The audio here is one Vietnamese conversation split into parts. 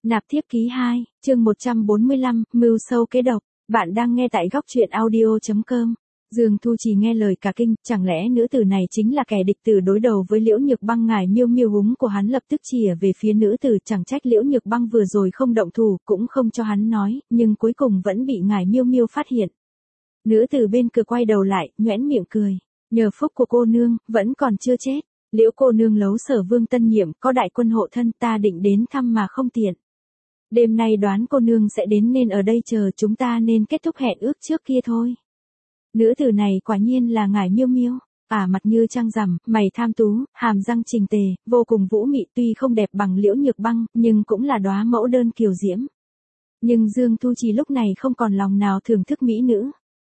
Nạp thiếp ký 2, chương 145, mưu sâu kế độc. Bạn đang nghe tại góc truyện audio.com. Dương Thu Trì nghe lời cả kinh, chẳng lẽ nữ tử này chính là kẻ địch tử đối đầu với Liễu Nhược Băng. Ngải Miêu Miêu húng của hắn lập tức chìa về phía nữ tử, chẳng trách Liễu Nhược Băng vừa rồi không động thủ, cũng không cho hắn nói, nhưng cuối cùng vẫn bị Ngải Miêu Miêu phát hiện. Nữ tử bên cửa quay đầu lại, nhoẻn miệng cười, nhờ phúc của cô nương, vẫn còn chưa chết. Liễu cô nương lấu Sở Vương tân nhiệm, có đại quân hộ thân, ta định đến thăm mà không tiện. Đêm nay đoán cô nương sẽ đến nên ở đây chờ chúng ta nên kết thúc hẹn ước trước kia thôi. Nữ tử này quả nhiên là Ngải Miêu Miêu, mặt như trăng rằm, mày tham tú, hàm răng chỉnh tề, vô cùng vũ mị, tuy không đẹp bằng Liễu Nhược Băng, nhưng cũng là đóa mẫu đơn kiều diễm. Nhưng Dương Thu Trì lúc này không còn lòng nào thưởng thức mỹ nữ.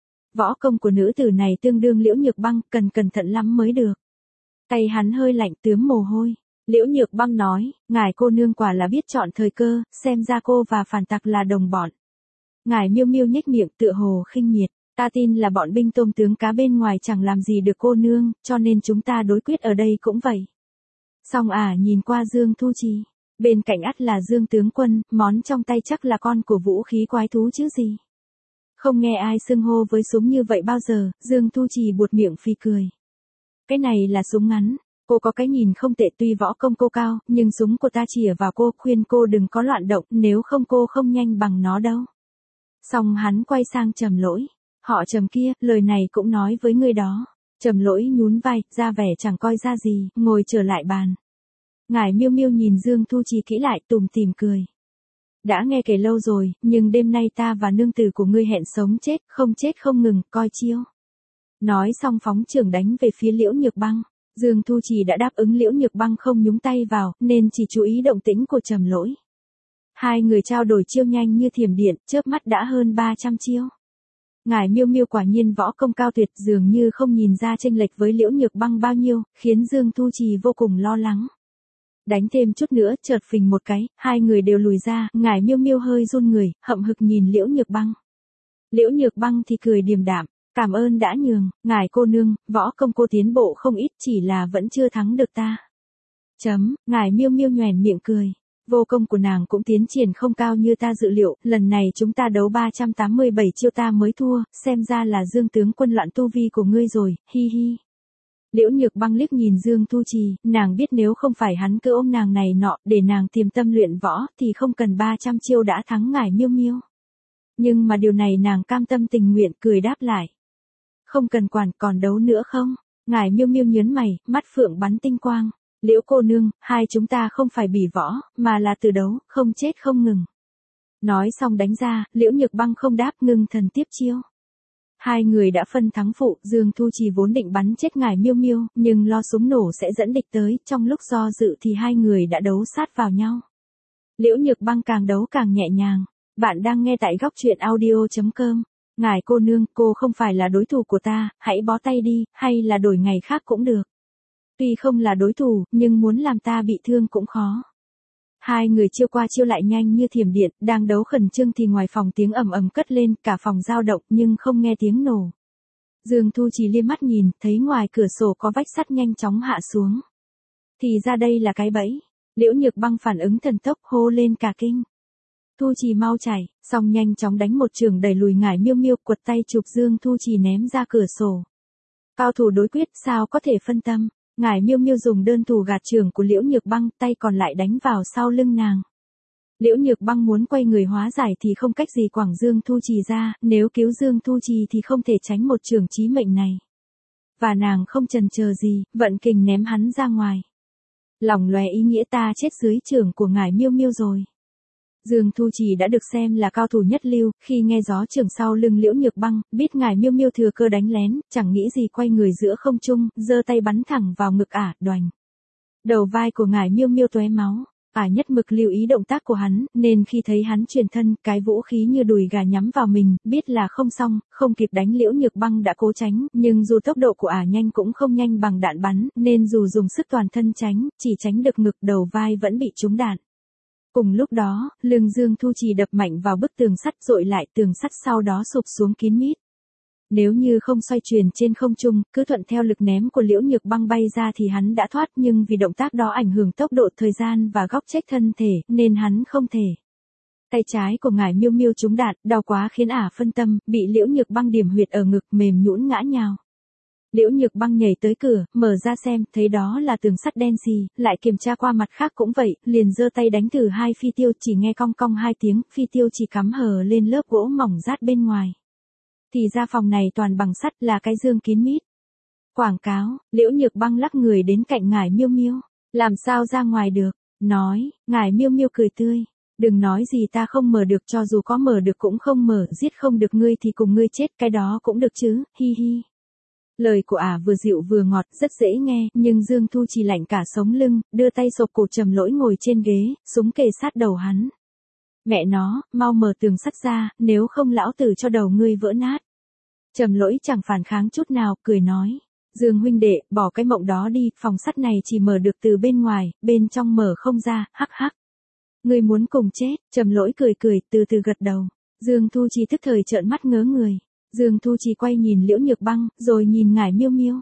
Võ công của nữ tử này tương đương Liễu Nhược Băng, cần cẩn thận lắm mới được. Tay hắn hơi lạnh tướm mồ hôi. Liễu Nhược Băng nói, ngài cô nương quả là biết chọn thời cơ, xem ra cô và phản tặc là đồng bọn. Ngải Miêu Miêu nhếch miệng tựa hồ khinh miệt, ta tin là bọn binh tôm tướng cá bên ngoài chẳng làm gì được cô nương, cho nên chúng ta đối quyết ở đây cũng vậy. Xong nhìn qua Dương Thu Trì, bên cạnh ắt là Dương tướng quân, món trong tay chắc là con của vũ khí quái thú chứ gì. Không nghe ai xưng hô với súng như vậy bao giờ, Dương Thu Trì buột miệng phì cười. Cái này là súng ngắn. Cô có cái nhìn không tệ, tuy võ công cô cao, nhưng súng của ta chìa vào cô, khuyên cô đừng có loạn động, nếu không cô không nhanh bằng nó đâu. Xong hắn quay sang Trầm Lỗi, họ Trầm kia, lời này cũng nói với người đó. Trầm Lỗi nhún vai, ra vẻ chẳng coi ra gì, ngồi trở lại bàn. Ngải Miêu Miêu nhìn Dương Thu Trì kỹ lại, tủm tỉm cười. Đã nghe kể lâu rồi, nhưng đêm nay ta và nương tử của ngươi hẹn sống chết không ngừng, coi chiêu. Nói xong phóng chưởng đánh về phía Liễu Nhược Băng. Dương Thu Trì đã đáp ứng Liễu Nhược Băng không nhúng tay vào, nên chỉ chú ý động tĩnh của Trầm Lỗi. Hai người trao đổi chiêu nhanh như thiểm điện, chớp mắt đã hơn 300 chiêu. Ngải Miêu Miêu quả nhiên võ công cao tuyệt, dường như không nhìn ra chênh lệch với Liễu Nhược Băng bao nhiêu, khiến Dương Thu Trì vô cùng lo lắng. Đánh thêm chút nữa, chợt phình một cái, hai người đều lùi ra, Ngải Miêu Miêu hơi run người, hậm hực nhìn Liễu Nhược Băng. Liễu Nhược Băng thì cười điềm đạm. Cảm ơn đã nhường, ngài cô nương, võ công cô tiến bộ không ít, chỉ là vẫn chưa thắng được ta. Ngải Miêu Miêu nhoẻn miệng cười. Vô công của nàng cũng tiến triển không cao như ta dự liệu, lần này chúng ta đấu 387 chiêu ta mới thua, xem ra là Dương tướng quân loạn tu vi của ngươi rồi, hi hi. Liễu Nhược Băng liếc nhìn Dương Thu Trì, nàng biết nếu không phải hắn cứ ôm nàng này nọ, để nàng tiềm tâm luyện võ, thì không cần 300 chiêu đã thắng Ngải Miêu Miêu. Nhưng mà điều này nàng cam tâm tình nguyện, cười đáp lại. Không cần quản, còn đấu nữa không? Ngải Miêu Miêu nhớn mày, mắt phượng bắn tinh quang. Liễu cô nương, hai chúng ta không phải bỉ võ, mà là từ đấu, không chết không ngừng. Nói xong đánh ra, Liễu Nhược Băng không đáp, ngưng thần tiếp chiêu. Hai người đã phân thắng phụ, Dương Thu Trì vốn định bắn chết Ngải Miêu Miêu, nhưng lo súng nổ sẽ dẫn địch tới, trong lúc do dự thì hai người đã đấu sát vào nhau. Liễu Nhược Băng càng đấu càng nhẹ nhàng. Bạn đang nghe tại góc truyện audio.com. Ngải cô nương, cô không phải là đối thủ của ta, hãy bó tay đi, hay là đổi ngày khác cũng được. Tuy không là đối thủ, nhưng muốn làm ta bị thương cũng khó. Hai người chiêu qua chiêu lại nhanh như thiểm điện, đang đấu khẩn trương thì ngoài phòng tiếng ầm ầm cất lên, cả phòng dao động nhưng không nghe tiếng nổ. Dương Thu Trì liếc mắt nhìn, thấy ngoài cửa sổ có vách sắt nhanh chóng hạ xuống. Thì ra đây là cái bẫy. Liễu Nhược Băng phản ứng thần tốc, hô lên cả kinh. Thu Trì mau chạy, xong nhanh chóng đánh một chưởng đẩy lùi Ngải Miêu Miêu, quật tay chụp Dương Thu Trì ném ra cửa sổ. Cao thủ đối quyết sao có thể phân tâm, Ngải Miêu Miêu dùng đơn thủ gạt chưởng của Liễu Nhược Băng, tay còn lại đánh vào sau lưng nàng. Liễu Nhược Băng muốn quay người hóa giải thì không cách gì quẳng Dương Thu Trì ra, nếu cứu Dương Thu Trì thì không thể tránh một chưởng chí mệnh này. Và nàng không chần chờ gì, vận kình ném hắn ra ngoài. Lòng lóe ý nghĩa ta chết dưới chưởng của Ngải Miêu Miêu rồi. Dương Thu Trì đã được xem là cao thủ nhất lưu, khi nghe gió chưởng sau lưng Liễu Nhược Băng, biết Ngải Miêu Miêu thừa cơ đánh lén, chẳng nghĩ gì quay người giữa không trung, giơ tay bắn thẳng vào ngực đoành. Đầu vai của Ngải Miêu Miêu tóe máu, nhất mực lưu ý động tác của hắn, nên khi thấy hắn chuyển thân, cái vũ khí như đùi gà nhắm vào mình, biết là không xong, không kịp đánh Liễu Nhược Băng đã cố tránh, nhưng dù tốc độ của nhanh cũng không nhanh bằng đạn bắn, nên dù dùng sức toàn thân tránh, chỉ tránh được ngực, đầu vai vẫn bị trúng đạn. Cùng lúc đó, lưng Dương Thu Trì đập mạnh vào bức tường sắt, dội lại tường sắt sau đó sụp xuống kín mít. Nếu như không xoay chuyển trên không trung, cứ thuận theo lực ném của Liễu Nhược Băng bay ra thì hắn đã thoát, nhưng vì động tác đó ảnh hưởng tốc độ, thời gian và góc chết thân thể, nên hắn không thể. Tay trái của ngải Miêu Miêu trúng đạn, đau quá khiến ả phân tâm, bị Liễu Nhược Băng điểm huyệt ở ngực, mềm nhũn ngã nhào. Liễu Nhược Băng nhảy tới cửa, mở ra xem, thấy đó là tường sắt đen xì, lại kiểm tra qua mặt khác cũng vậy, liền giơ tay đánh thử hai phi tiêu, chỉ nghe cong cong hai tiếng, phi tiêu chỉ cắm hờ lên lớp gỗ mỏng rát bên ngoài. Thì ra phòng này toàn bằng sắt, là cái dương kín mít. Quảng cáo. Liễu Nhược Băng lắc người đến cạnh ngải Miêu Miêu. Làm sao ra ngoài được? Nói. Ngải Miêu Miêu cười tươi. Đừng nói gì ta không mở được, cho dù có mở được cũng không mở, giết không được ngươi thì cùng ngươi chết, cái đó cũng được chứ, hi hi. Lời của ả vừa dịu vừa ngọt, rất dễ nghe, nhưng Dương Thu Trì lạnh cả sống lưng, đưa tay xộp cổ Trầm Lỗi ngồi trên ghế, súng kề sát đầu hắn. Mẹ nó, mau mở tường sắt ra, nếu không lão tử cho đầu ngươi vỡ nát. Trầm Lỗi chẳng phản kháng chút nào, cười nói. Dương huynh đệ, bỏ cái mộng đó đi, phòng sắt này chỉ mở được từ bên ngoài, bên trong mở không ra, hắc hắc. Ngươi muốn cùng chết, Trầm Lỗi cười cười, từ từ gật đầu. Dương Thu Trì tức thời trợn mắt ngớ người. Dương Thu Trì quay nhìn Liễu Nhược Băng, rồi nhìn ngải Miêu Miêu.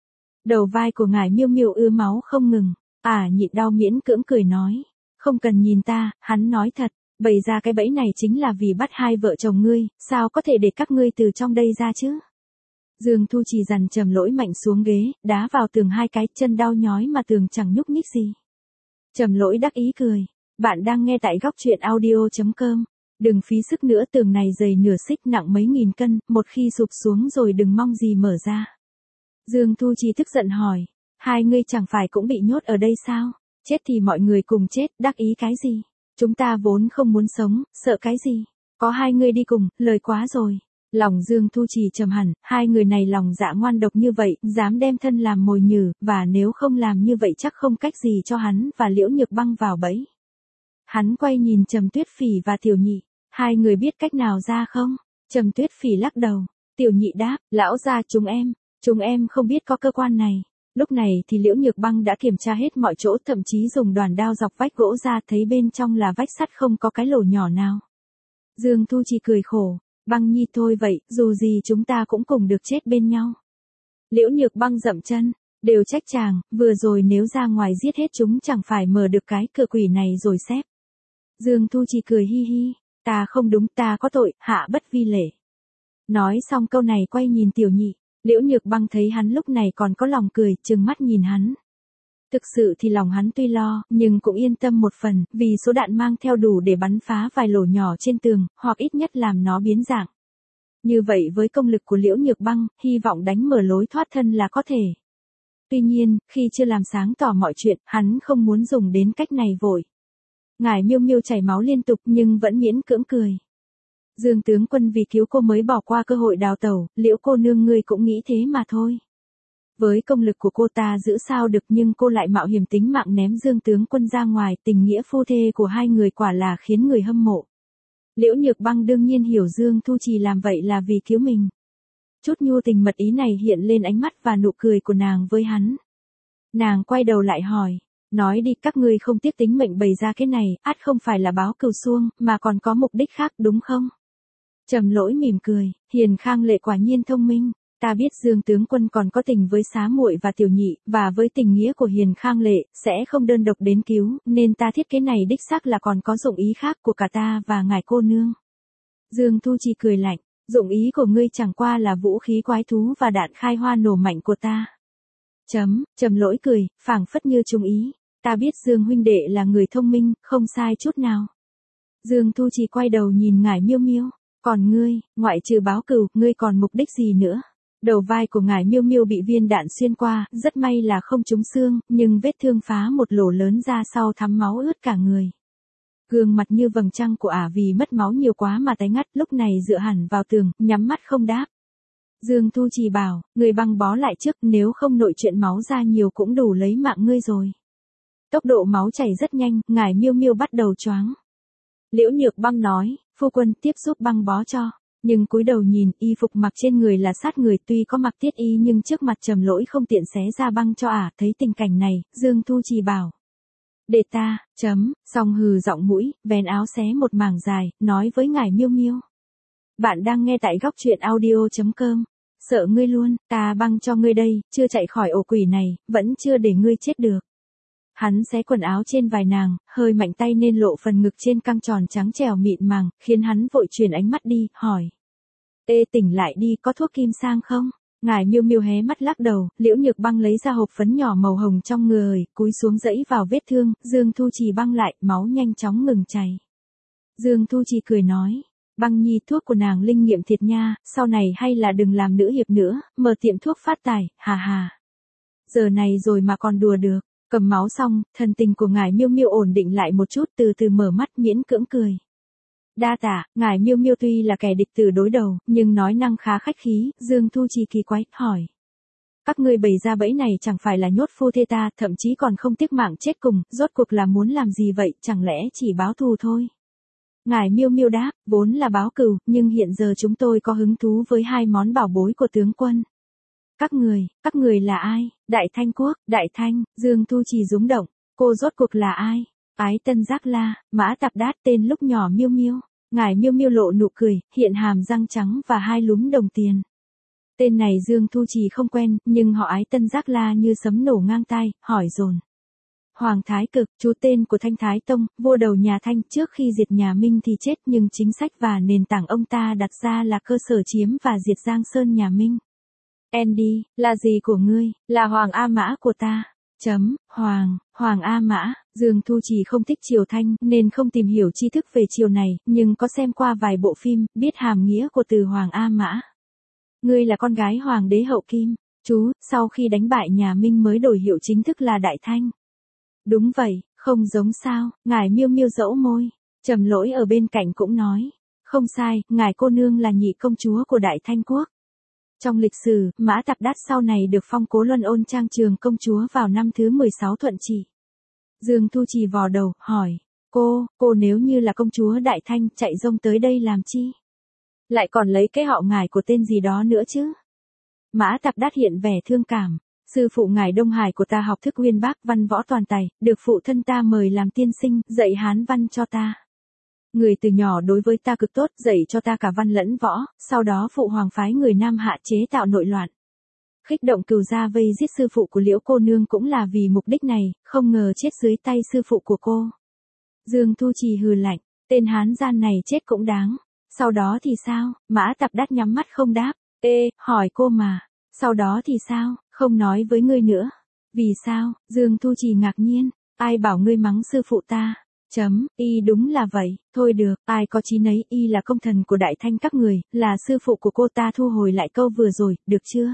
Đầu vai của ngải Miêu Miêu ứa máu không ngừng, nhịn đau miễn cưỡng cười nói. Không cần nhìn ta, hắn nói thật, bày ra cái bẫy này chính là vì bắt hai vợ chồng ngươi, sao có thể để các ngươi từ trong đây ra chứ? Dương Thu Trì dằn Trầm Lỗi mạnh xuống ghế, đá vào tường hai cái, chân đau nhói mà tường chẳng nhúc nhích gì. Trầm Lỗi đắc ý cười. Bạn đang nghe tại góc truyện audio.com. Đừng phí sức nữa, tường này dày nửa xích, nặng mấy nghìn cân, một khi sụp xuống rồi đừng mong gì mở ra. Dương Thu Trì tức giận hỏi. Hai ngươi chẳng phải cũng bị nhốt ở đây sao? Chết thì mọi người cùng chết, đắc ý cái gì? Chúng ta vốn không muốn sống, sợ cái gì? Có hai ngươi đi cùng, lời quá rồi. Lòng Dương Thu Trì trầm hẳn, hai người này lòng dạ ngoan độc như vậy, dám đem thân làm mồi nhử, và nếu không làm như vậy chắc không cách gì cho hắn và Liễu Nhược Băng vào bẫy. Hắn quay nhìn Trầm Tuyết Phỉ và Tiểu Nhị, hai người biết cách nào ra không? Trầm Tuyết Phỉ lắc đầu, Tiểu Nhị đáp, lão gia chúng em không biết có cơ quan này. Lúc này thì Liễu Nhược Băng đã kiểm tra hết mọi chỗ, thậm chí dùng đoàn đao dọc vách gỗ ra, thấy bên trong là vách sắt không có cái lỗ nhỏ nào. Dương Thu Trì cười khổ, Băng nhi thôi vậy, dù gì chúng ta cũng cùng được chết bên nhau. Liễu Nhược Băng dậm chân, đều trách chàng, vừa rồi nếu ra ngoài giết hết chúng chẳng phải mở được cái cửa quỷ này rồi xếp. Dương Thu Trì cười hi hi, ta không đúng, ta có tội, hạ bất vi lễ. Nói xong câu này quay nhìn Tiểu Nhị, Liễu Nhược Băng thấy hắn lúc này còn có lòng cười, trừng mắt nhìn hắn. Thực sự thì lòng hắn tuy lo, nhưng cũng yên tâm một phần, vì số đạn mang theo đủ để bắn phá vài lỗ nhỏ trên tường, hoặc ít nhất làm nó biến dạng. Như vậy với công lực của Liễu Nhược Băng, hy vọng đánh mở lối thoát thân là có thể. Tuy nhiên, khi chưa làm sáng tỏ mọi chuyện, hắn không muốn dùng đến cách này vội. Ngải Miêu Miêu chảy máu liên tục nhưng vẫn miễn cưỡng cười. Dương tướng quân vì cứu cô mới bỏ qua cơ hội đào tẩu, Liễu cô nương ngươi cũng nghĩ thế mà thôi. Với công lực của cô ta giữ sao được, nhưng cô lại mạo hiểm tính mạng ném Dương tướng quân ra ngoài, tình nghĩa phu thê của hai người quả là khiến người hâm mộ. Liễu Nhược Băng đương nhiên hiểu Dương Thu Trì làm vậy là vì cứu mình. Chút nhu tình mật ý này hiện lên ánh mắt và nụ cười của nàng với hắn. Nàng quay đầu lại hỏi, nói đi, các ngươi không tiếc tính mệnh bày ra cái này, ắt không phải là báo cừu xuông, mà còn có mục đích khác đúng không? Trầm Lỗi mỉm cười, Hiền Khang Lệ quả nhiên thông minh. Ta biết Dương tướng quân còn có tình với Xá Muội và Tiểu Nhị, và với tình nghĩa của Hiền Khang Lệ, sẽ không đơn độc đến cứu, nên ta thiết kế này đích xác là còn có dụng ý khác của cả ta và ngài cô nương. Dương Thu Trì cười lạnh, dụng ý của ngươi chẳng qua là vũ khí quái thú và đạn khai hoa nổ mạnh của ta. Trầm Lỗi cười, phảng phất như trung ý, ta biết Dương huynh đệ là người thông minh, không sai chút nào. Dương Thu Trì quay đầu nhìn ngải Miêu Miêu, còn ngươi, ngoại trừ báo cừu, ngươi còn mục đích gì nữa? Đầu vai của ngải Miêu Miêu bị viên đạn xuyên qua, rất may là không trúng xương, nhưng vết thương phá một lỗ lớn ra sau thấm máu ướt cả người. Gương mặt như vầng trăng của ả vì mất máu nhiều quá mà tái ngắt, lúc này dựa hẳn vào tường, nhắm mắt không đáp. Dương Thu Trì bảo, người băng bó lại trước, nếu không nội chuyện máu ra nhiều cũng đủ lấy mạng ngươi rồi. Tốc độ máu chảy rất nhanh, ngải Miêu Miêu bắt đầu choáng. Liễu Nhược Băng nói, phu quân tiếp giúp băng bó cho. Nhưng cúi đầu nhìn, y phục mặc trên người là sát người, tuy có mặc tiết y nhưng trước mặt Trầm Lỗi không tiện xé ra băng cho ả. Thấy tình cảnh này, Dương Thu Trì bảo, để ta, xong hừ giọng mũi, vén áo xé một mảng dài, nói với ngải Miêu Miêu. Bạn đang nghe tại góc truyện audio.com. Sợ ngươi luôn, ta băng cho ngươi đây, chưa chạy khỏi ổ quỷ này, vẫn chưa để ngươi chết được. Hắn xé quần áo trên vai nàng, hơi mạnh tay nên lộ phần ngực trên căng tròn trắng trẻo mịn màng, khiến hắn vội chuyển ánh mắt đi, hỏi. Ê tỉnh lại đi, có thuốc kim sang không? Ngải Miêu Miêu hé mắt lắc đầu, Liễu Nhược Băng lấy ra hộp phấn nhỏ màu hồng trong người, cúi xuống dẫy vào vết thương, Dương Thu Trì băng lại, máu nhanh chóng ngừng chảy. Dương Thu Trì cười nói, Băng nhi thuốc của nàng linh nghiệm thiệt nha, sau này hay là đừng làm nữ hiệp nữa, mở tiệm thuốc phát tài, hà hà. Giờ này rồi mà còn đùa được, cầm máu xong, thần tình của Ngải Miêu Miêu ổn định lại một chút, từ từ mở mắt miễn cưỡng cười. Đa tạ, Ngải Miêu Miêu tuy là kẻ địch tử đối đầu, nhưng nói năng khá khách khí, Dương Thu Trì kỳ quái, hỏi. Các ngươi bày ra bẫy này chẳng phải là nhốt phu thê ta, thậm chí còn không tiếc mạng chết cùng, rốt cuộc là muốn làm gì vậy, chẳng lẽ chỉ báo thù thôi? Ngải Miêu Miêu đáp, vốn là báo cừu, nhưng hiện giờ chúng tôi có hứng thú với hai món bảo bối của tướng quân. Các người là ai? Đại Thanh Quốc, Đại Thanh, Dương Thu Trì rúng động, cô rốt cuộc là ai? Ái Tân Giác La, Mã Tạp Đát tên lúc nhỏ Miêu Miêu. Ngải Miêu Miêu lộ nụ cười, hiện hàm răng trắng và hai lúm đồng tiền. Tên này Dương Thu Trì không quen, nhưng họ Ái Tân Giác La như sấm nổ ngang tai, hỏi dồn. Hoàng Thái Cực, chú tên của Thanh Thái Tông, vua đầu nhà Thanh, trước khi diệt nhà Minh thì chết, nhưng chính sách và nền tảng ông ta đặt ra là cơ sở chiếm và diệt Giang Sơn nhà Minh. Andy, là gì của ngươi? Là Hoàng A Mã của ta. Hoàng A Mã, Dương Thu Trì không thích triều Thanh nên không tìm hiểu tri thức về triều này, nhưng có xem qua vài bộ phim, biết hàm nghĩa của từ Hoàng A Mã. Ngươi là con gái Hoàng đế Hậu Kim, chú, sau khi đánh bại nhà Minh mới đổi hiệu chính thức là Đại Thanh. Đúng vậy, không giống sao, Ngải Miêu Miêu dẫu môi, Trầm Lỗi ở bên cạnh cũng nói. Không sai, ngài cô nương là nhị công chúa của Đại Thanh Quốc. Trong lịch sử, Mã Tạp Đát sau này được phong Cố Luân Ôn Trang Trường công chúa vào năm thứ 16 Thuận Trị. Dương Thu Trì vò đầu, hỏi, cô nếu như là công chúa Đại Thanh chạy rông tới đây làm chi? Lại còn lấy cái họ ngài của tên gì đó nữa chứ? Mã Tạp Đát hiện vẻ thương cảm, sư phụ ngài Đông Hải của ta học thức uyên bác văn võ toàn tài, được phụ thân ta mời làm tiên sinh, dạy Hán văn cho ta. Người từ nhỏ đối với ta cực tốt, dạy cho ta cả văn lẫn võ, sau đó phụ hoàng phái người Nam Hạ chế tạo nội loạn. Khích động cừu gia vây giết sư phụ của Liễu cô nương cũng là vì mục đích này, không ngờ chết dưới tay sư phụ của cô. Dương Thu Trì hừ lạnh, tên hán gian này chết cũng đáng. Sau đó thì sao? Mã Tạp Đát nhắm mắt không đáp. Hỏi cô mà. Sau đó thì sao? Không nói với ngươi nữa. Vì sao? Dương Thu Trì ngạc nhiên. Ai bảo ngươi mắng sư phụ ta? Y đúng là vậy, thôi được, ai có chí nấy, y là công thần của Đại Thanh các người, là sư phụ của cô, ta thu hồi lại câu vừa rồi, được chưa?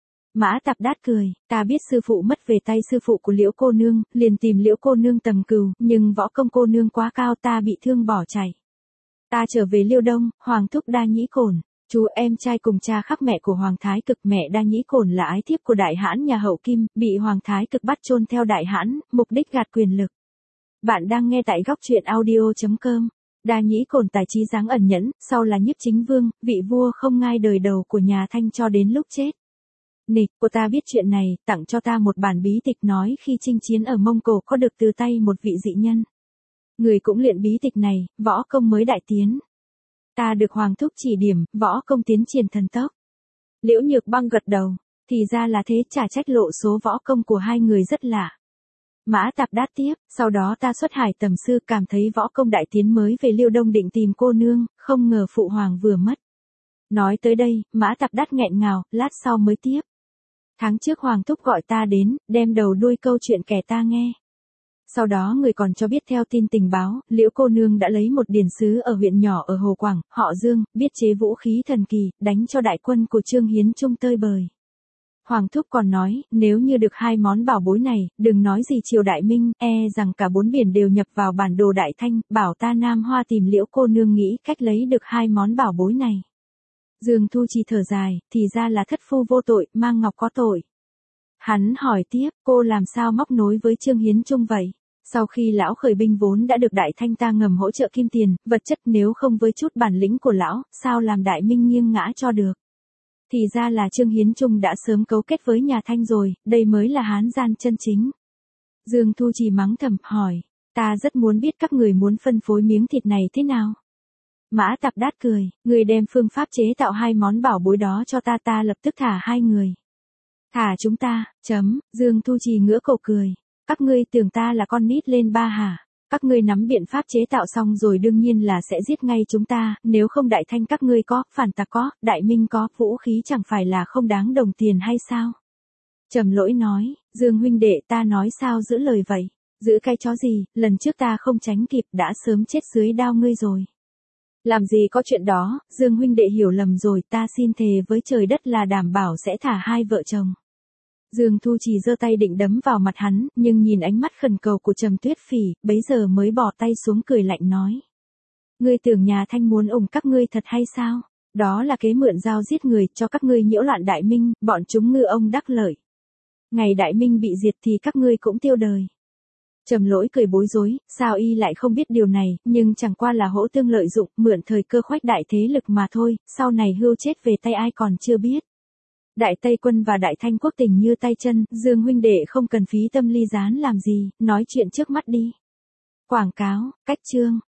Mã Tạp Đát cười, ta biết sư phụ mất về tay sư phụ của Liễu cô nương, liền tìm Liễu cô nương tầm cừu, nhưng võ công cô nương quá cao, ta bị thương bỏ chạy. Ta trở về Liêu Đông, Hoàng thúc Đa Nhĩ Cổn, chú em trai cùng cha khác mẹ của Hoàng Thái Cực, mẹ Đa Nhĩ Cổn là ái thiếp của Đại Hãn nhà Hậu Kim, bị Hoàng Thái Cực bắt chôn theo Đại Hãn, mục đích gạt quyền lực. Bạn đang nghe tại góc truyện audio.com. Đa Nhĩ Cổn tài trí dáng ẩn nhẫn, sau là Nhiếp Chính Vương, vị vua không ngai đời đầu của nhà Thanh cho đến lúc chết. Nịch, cô ta biết chuyện này, tặng cho ta một bản bí tịch nói khi chinh chiến ở Mông Cổ có được từ tay một vị dị nhân. Người cũng luyện bí tịch này, võ công mới đại tiến. Ta được Hoàng thúc chỉ điểm, võ công tiến triển thần tốc. Liễu Nhược Băng gật đầu, thì ra là thế, chả trách lộ số võ công của hai người rất lạ. Mã Tạp Đát tiếp, sau đó ta xuất hải tầm sư, cảm thấy võ công đại tiến mới về Liêu Đông định tìm cô nương, không ngờ phụ hoàng vừa mất. Nói tới đây, Mã Tạp Đát nghẹn ngào, lát sau mới tiếp. Tháng trước Hoàng thúc gọi ta đến, đem đầu đuôi câu chuyện kể ta nghe. Sau đó người còn cho biết theo tin tình báo, Liễu cô nương đã lấy một điển sứ ở huyện nhỏ ở Hồ Quảng, họ Dương, biết chế vũ khí thần kỳ, đánh cho đại quân của Trương Hiến Trung tơi bời. Hoàng thúc còn nói, nếu như được hai món bảo bối này, đừng nói gì triều Đại Minh, rằng cả bốn biển đều nhập vào bản đồ Đại Thanh, bảo ta Nam Hoa tìm Liễu cô nương nghĩ cách lấy được hai món bảo bối này. Dương Thu Trì thở dài, thì ra là thất phu vô tội, mang ngọc có tội. Hắn hỏi tiếp, cô làm sao móc nối với Trương Hiến Trung vậy? Sau khi lão khởi binh vốn đã được Đại Thanh ta ngầm hỗ trợ kim tiền, vật chất, nếu không với chút bản lĩnh của lão, sao làm Đại Minh nghiêng ngã cho được? Thì ra là Trương Hiến Trung đã sớm cấu kết với nhà Thanh rồi, đây mới là hán gian chân chính. Dương Thu Trì mắng thầm, hỏi, ta rất muốn biết các người muốn phân phối miếng thịt này thế nào? Mã Tạp Đát cười, người đem phương pháp chế tạo hai món bảo bối đó cho ta lập tức thả hai người. Thả chúng ta, Dương Thu Trì ngửa cổ cười. Các ngươi tưởng ta là con nít lên ba hả? Các ngươi nắm biện pháp chế tạo xong rồi đương nhiên là sẽ giết ngay chúng ta, nếu không Đại Thanh các ngươi có, Phản Tặc có, Đại Minh có, vũ khí chẳng phải là không đáng đồng tiền hay sao? Trầm Lỗi nói, Dương huynh đệ ta nói sao giữ lời vậy? Giữ cái chó gì, lần trước ta không tránh kịp đã sớm chết dưới đao ngươi rồi. Làm gì có chuyện đó, Dương huynh đệ hiểu lầm rồi, ta xin thề với trời đất là đảm bảo sẽ thả hai vợ chồng. Dương Thu Trì giơ tay định đấm vào mặt hắn, nhưng nhìn ánh mắt khẩn cầu của Trầm Tuyết Phỉ, bấy giờ mới bỏ tay xuống cười lạnh nói. Ngươi tưởng nhà Thanh muốn ủng các ngươi thật hay sao? Đó là kế mượn dao giết người, cho các ngươi nhiễu loạn Đại Minh, bọn chúng ngư ông đắc lợi. Ngày Đại Minh bị diệt thì các ngươi cũng tiêu đời. Trầm Lỗi cười bối rối, sao y lại không biết điều này, nhưng chẳng qua là hỗ tương lợi dụng, mượn thời cơ khoách đại thế lực mà thôi, sau này hưu chết về tay ai còn chưa biết. Đại Tây Quân và Đại Thanh quốc tình như tay chân, Dương huynh đệ không cần phí tâm ly gián làm gì, nói chuyện trước mắt đi. Quảng cáo, cách chương.